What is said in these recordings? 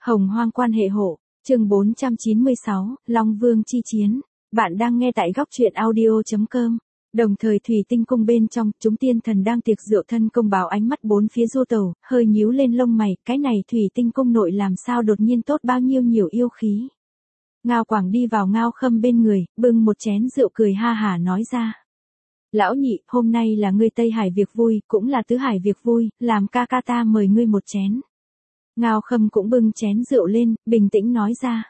Hồng Hoang quan hệ hộ, chương 496, Long Vương chi chiến. Bạn đang nghe tại góc truyện audio.com. Đồng thời thủy tinh cung bên trong, chúng tiên thần đang tiệc rượu, thân công báo ánh mắt bốn phía du tẩu, hơi nhíu lên lông mày, cái này thủy tinh cung nội làm sao đột nhiên tốt bao nhiêu nhiều yêu khí. Ngao Quảng đi vào Ngao Khâm bên người, bưng một chén rượu cười ha hả nói ra. Lão nhị, hôm nay là ngươi Tây Hải việc vui, cũng là Tứ Hải việc vui, làm ca ca ta mời ngươi một chén. Ngao Khâm cũng bưng chén rượu lên, bình tĩnh nói ra.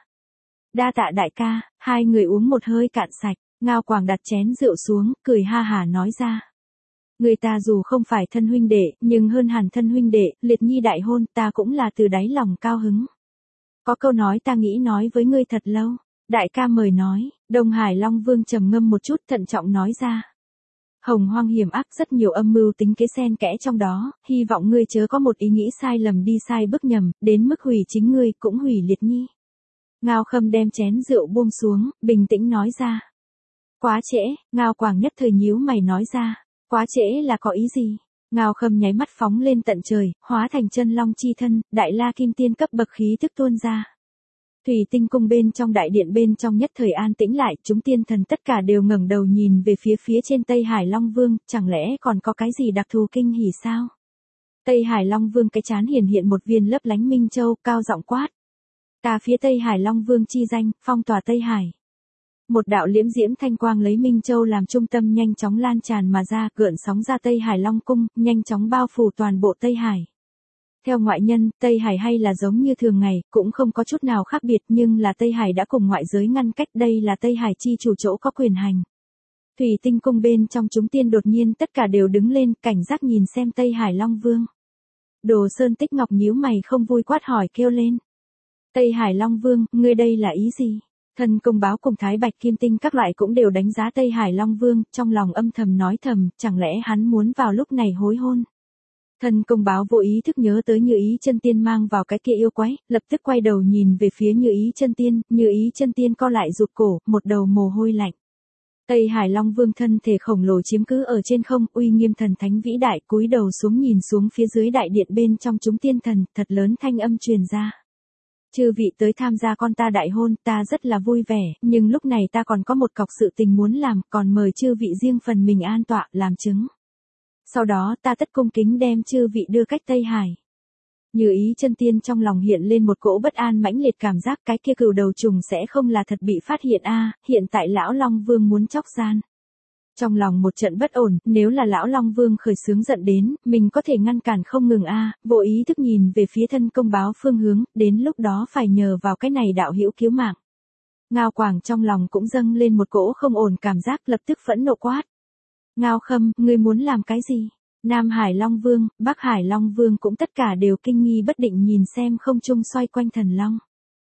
Đa tạ đại ca, hai người uống một hơi cạn sạch, Ngao Quảng đặt chén rượu xuống, cười ha hả nói ra. Người ta dù không phải thân huynh đệ, nhưng hơn hẳn thân huynh đệ, liệt nhi đại hôn, ta cũng là từ đáy lòng cao hứng. Có câu nói ta nghĩ nói với ngươi thật lâu, đại ca mời nói, Đông Hải Long Vương trầm ngâm một chút thận trọng nói ra. Hồng Hoang hiểm ác rất nhiều âm mưu tính kế xen kẽ trong đó, hy vọng ngươi chớ có một ý nghĩ sai lầm đi sai bước nhầm, đến mức hủy chính ngươi cũng hủy liệt nhi. Ngao Khâm đem chén rượu buông xuống, bình tĩnh nói ra. Quá trễ, Ngao Quảng nhất thời nhíu mày nói ra, quá trễ là có ý gì? Ngao Khâm nháy mắt phóng lên tận trời, hóa thành chân long chi thân, đại la kim tiên cấp bậc khí tức tuôn ra. Thủy tinh cung bên trong đại điện bên trong nhất thời an tĩnh lại, chúng tiên thần tất cả đều ngẩng đầu nhìn về phía trên Tây Hải Long Vương, chẳng lẽ còn có cái gì đặc thù kinh hỉ sao? Tây Hải Long Vương cái chán hiện một viên lấp lánh minh châu, cao giọng quát. Ta phía Tây Hải Long Vương chi danh, phong tỏa Tây Hải. Một đạo liễm diễm thanh quang lấy minh châu làm trung tâm nhanh chóng lan tràn mà ra, gợn sóng ra Tây Hải Long cung, nhanh chóng bao phủ toàn bộ Tây Hải. Theo ngoại nhân, Tây Hải hay là giống như thường ngày, cũng không có chút nào khác biệt, nhưng là Tây Hải đã cùng ngoại giới ngăn cách, đây là Tây Hải chi chủ chỗ có quyền hành. Thủy tinh cung bên trong chúng tiên đột nhiên tất cả đều đứng lên, cảnh giác nhìn xem Tây Hải Long Vương. Đồ Sơn Tích Ngọc nhíu mày không vui quát hỏi kêu lên. Tây Hải Long Vương, ngươi đây là ý gì? Thân công báo cùng Thái Bạch Kim Tinh các loại cũng đều đánh giá Tây Hải Long Vương, trong lòng âm thầm nói thầm, chẳng lẽ hắn muốn vào lúc này hối hôn? Thân công báo vô ý thức nhớ tới Như Ý Chân Tiên mang vào cái kia yêu quái, lập tức quay đầu nhìn về phía Như Ý Chân Tiên co lại rụt cổ, một đầu mồ hôi lạnh. Tây Hải Long Vương thân thể khổng lồ chiếm cứ ở trên không, uy nghiêm thần thánh vĩ đại, cúi đầu xuống nhìn xuống phía dưới đại điện bên trong chúng tiên thần, thật lớn thanh âm truyền ra. Chư vị tới tham gia con ta đại hôn, ta rất là vui vẻ, nhưng lúc này ta còn có một cọc sự tình muốn làm, còn mời chư vị riêng phần mình an tọa, làm chứng. Sau đó ta tất cung kính đem chư vị đưa cách Tây Hải. Như Ý Chân Tiên trong lòng hiện lên một cỗ bất an mãnh liệt cảm giác cái kia cừu đầu trùng sẽ không là thật bị phát hiện hiện tại lão Long Vương muốn chóc gian. Trong lòng một trận bất ổn, nếu là lão Long Vương khởi xướng giận đến, mình có thể ngăn cản không ngừng vô ý thức nhìn về phía thân công báo phương hướng, đến lúc đó phải nhờ vào cái này đạo hữu cứu mạng. Ngao Quảng trong lòng cũng dâng lên một cỗ không ổn cảm giác, lập tức phẫn nộ quát. Ngao Khâm, ngươi muốn làm cái gì? Nam Hải Long Vương, Bắc Hải Long Vương cũng tất cả đều kinh nghi bất định nhìn xem không trung xoay quanh thần long.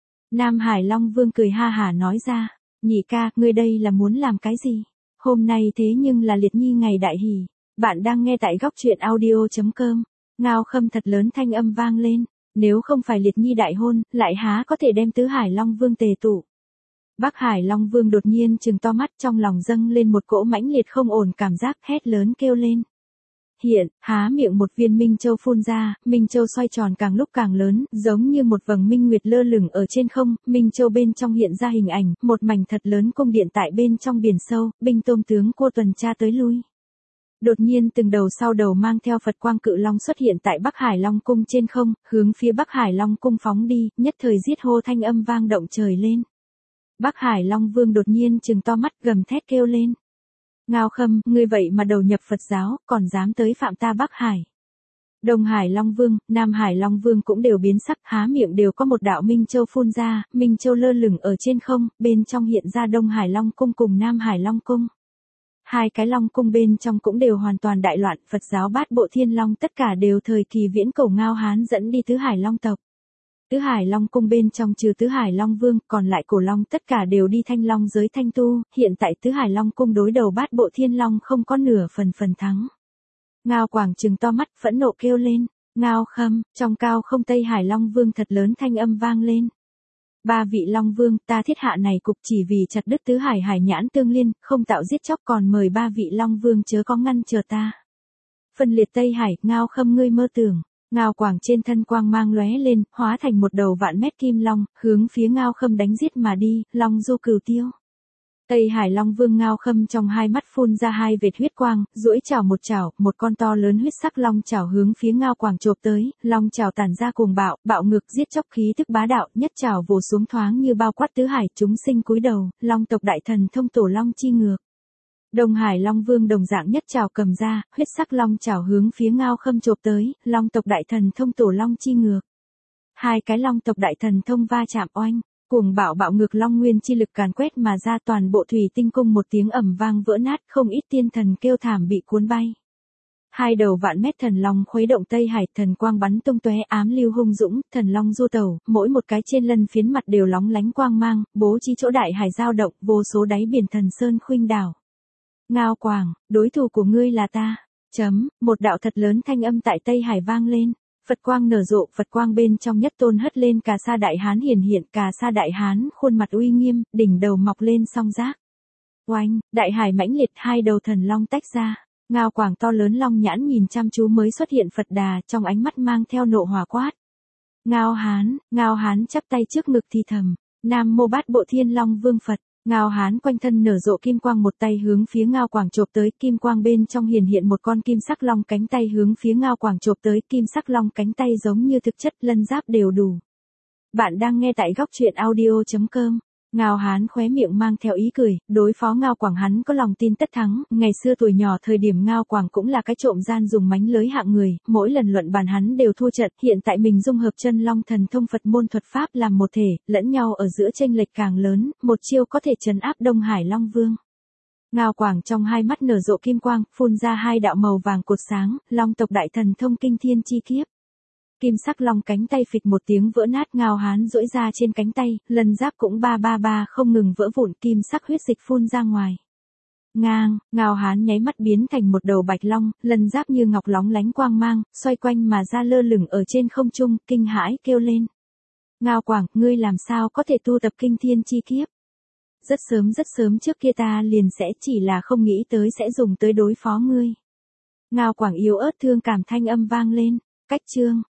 Nam Hải Long Vương cười ha hả nói ra, nhị ca, ngươi đây là muốn làm cái gì? Hôm nay thế nhưng là liệt nhi ngày đại hỷ. Bạn đang nghe tại góc truyện audio.com. Ngao Khâm thật lớn thanh âm vang lên, nếu không phải liệt nhi đại hôn, lại há có thể đem Tứ Hải Long Vương tề tụ. Bắc Hải Long Vương đột nhiên trừng to mắt, trong lòng dâng lên một cỗ mãnh liệt không ổn cảm giác, hét lớn kêu lên. Hiện, há miệng một viên minh châu phun ra, minh châu xoay tròn càng lúc càng lớn, giống như một vầng minh nguyệt lơ lửng ở trên không, minh châu bên trong hiện ra hình ảnh, một mảnh thật lớn cung điện tại bên trong biển sâu, binh tôm tướng cua tuần tra tới lui. Đột nhiên từng đầu sau đầu mang theo Phật quang cự long xuất hiện tại Bắc Hải Long cung trên không, hướng phía Bắc Hải Long cung phóng đi, nhất thời giết hô thanh âm vang động trời lên. Bắc Hải Long Vương đột nhiên trừng to mắt gầm thét kêu lên. Ngao Khâm, ngươi vậy mà đầu nhập Phật giáo, còn dám tới phạm ta Bắc Hải. Đông Hải Long Vương, Nam Hải Long Vương cũng đều biến sắc, há miệng đều có một đạo minh châu phun ra, minh châu lơ lửng ở trên không, bên trong hiện ra Đông Hải Long cung cùng Nam Hải Long cung. Hai cái Long cung bên trong cũng đều hoàn toàn đại loạn, Phật giáo Bát Bộ Thiên Long tất cả đều thời kỳ viễn cổ Ngao Hán dẫn đi Tứ Hải Long tộc. Tứ Hải Long cung bên trong trừ Tứ Hải Long Vương, còn lại cổ long tất cả đều đi Thanh Long giới thanh tu, hiện tại Tứ Hải Long cung đối đầu Bát Bộ Thiên Long không có nửa phần thắng. Ngao Quảng trừng to mắt phẫn nộ kêu lên, Ngao Khâm, trong cao không Tây Hải Long Vương thật lớn thanh âm vang lên. Ba vị Long Vương, ta thiết hạ này cục chỉ vì chặt đứt Tứ Hải Hải nhãn tương liên, không tạo giết chóc, còn mời ba vị Long Vương chớ có ngăn chờ ta. Phân liệt Tây Hải, Ngao Khâm ngươi mơ tưởng. Ngao Quảng trên thân quang mang lóe lên, hóa thành một đầu vạn mét kim long, hướng phía Ngao Khâm đánh giết mà đi, long du cửu tiêu. Tây Hải Long Vương Ngao Khâm trong hai mắt phun ra hai vệt huyết quang, duỗi chảo, một con to lớn huyết sắc long chảo hướng phía Ngao Quảng chộp tới, long chảo tản ra cuồng bạo, bạo ngược giết chóc khí tức bá đạo, nhất chảo vồ xuống thoáng như bao quát tứ hải, chúng sinh cúi đầu, long tộc đại thần thông tổ long chi ngược. Đông Hải Long Vương đồng dạng nhất chảo cầm ra, huyết sắc long chảo hướng phía Ngao Khâm chộp tới, long tộc đại thần thông tổ long chi ngược. Hai cái long tộc đại thần thông va chạm oanh. Cuồng bạo bạo ngược long nguyên chi lực càn quét mà ra, toàn bộ thủy tinh cung một tiếng ầm vang vỡ nát, không ít tiên thần kêu thảm bị cuốn bay. Hai đầu vạn mét thần long khuấy động Tây Hải, thần quang bắn tung tóe, ám lưu hung dũng, thần long du tẩu, mỗi một cái trên lân phiến mặt đều lóng lánh quang mang, bố trí chỗ đại hải dao động, vô số đáy biển thần sơn khuynh đảo. Ngao Quảng, đối thủ của ngươi là ta. Một đạo thật lớn thanh âm tại Tây Hải vang lên. Phật quang nở rộ, Phật quang bên trong nhất tôn hất lên Cà Sa Đại Hán hiển hiện, Cà Sa Đại Hán khuôn mặt uy nghiêm, đỉnh đầu mọc lên song giác. Oanh, đại hải mãnh liệt, hai đầu thần long tách ra. Ngao Quảng to lớn long nhãn nhìn chăm chú mới xuất hiện Phật Đà, trong ánh mắt mang theo nộ hỏa quát. Ngao Hán chắp tay trước ngực thì thầm, Nam Mô Bát Bộ Thiên Long Vương Phật. Ngao Hán quanh thân nở rộ kim quang, một tay hướng phía Ngao Quảng chộp tới, kim quang bên trong hiển hiện một con kim sắc long cánh tay hướng phía Ngao Quảng chộp tới, kim sắc long cánh tay giống như thực chất, lân giáp đều đủ. Bạn đang nghe tại góc truyện audio.com. Ngao Hán khóe miệng mang theo ý cười, đối phó Ngao Quảng hắn có lòng tin tất thắng, ngày xưa tuổi nhỏ thời điểm Ngao Quảng cũng là cái trộm gian dùng mánh lới hạng người, mỗi lần luận bàn hắn đều thua trận, hiện tại mình dung hợp chân long thần thông Phật môn thuật pháp làm một thể, lẫn nhau ở giữa chênh lệch càng lớn, một chiêu có thể trấn áp Đông Hải Long Vương. Ngao Quảng trong hai mắt nở rộ kim quang, phun ra hai đạo màu vàng cột sáng, long tộc đại thần thông kinh thiên chi kiếp. Kim sắc long cánh tay phịch một tiếng vỡ nát, Ngao Hán duỗi ra trên cánh tay, lân giáp cũng ba không ngừng vỡ vụn, kim sắc huyết dịch phun ra ngoài. Ngao Hán nháy mắt biến thành một đầu bạch long, lân giáp như ngọc lóng lánh quang mang, xoay quanh mà ra lơ lửng ở trên không trung, kinh hãi kêu lên. Ngao Quảng, ngươi làm sao có thể tu tập kinh thiên chi kiếp? Rất sớm trước kia ta liền sẽ, chỉ là không nghĩ tới sẽ dùng tới đối phó ngươi. Ngao Quảng yếu ớt thương cảm thanh âm vang lên. Cách chương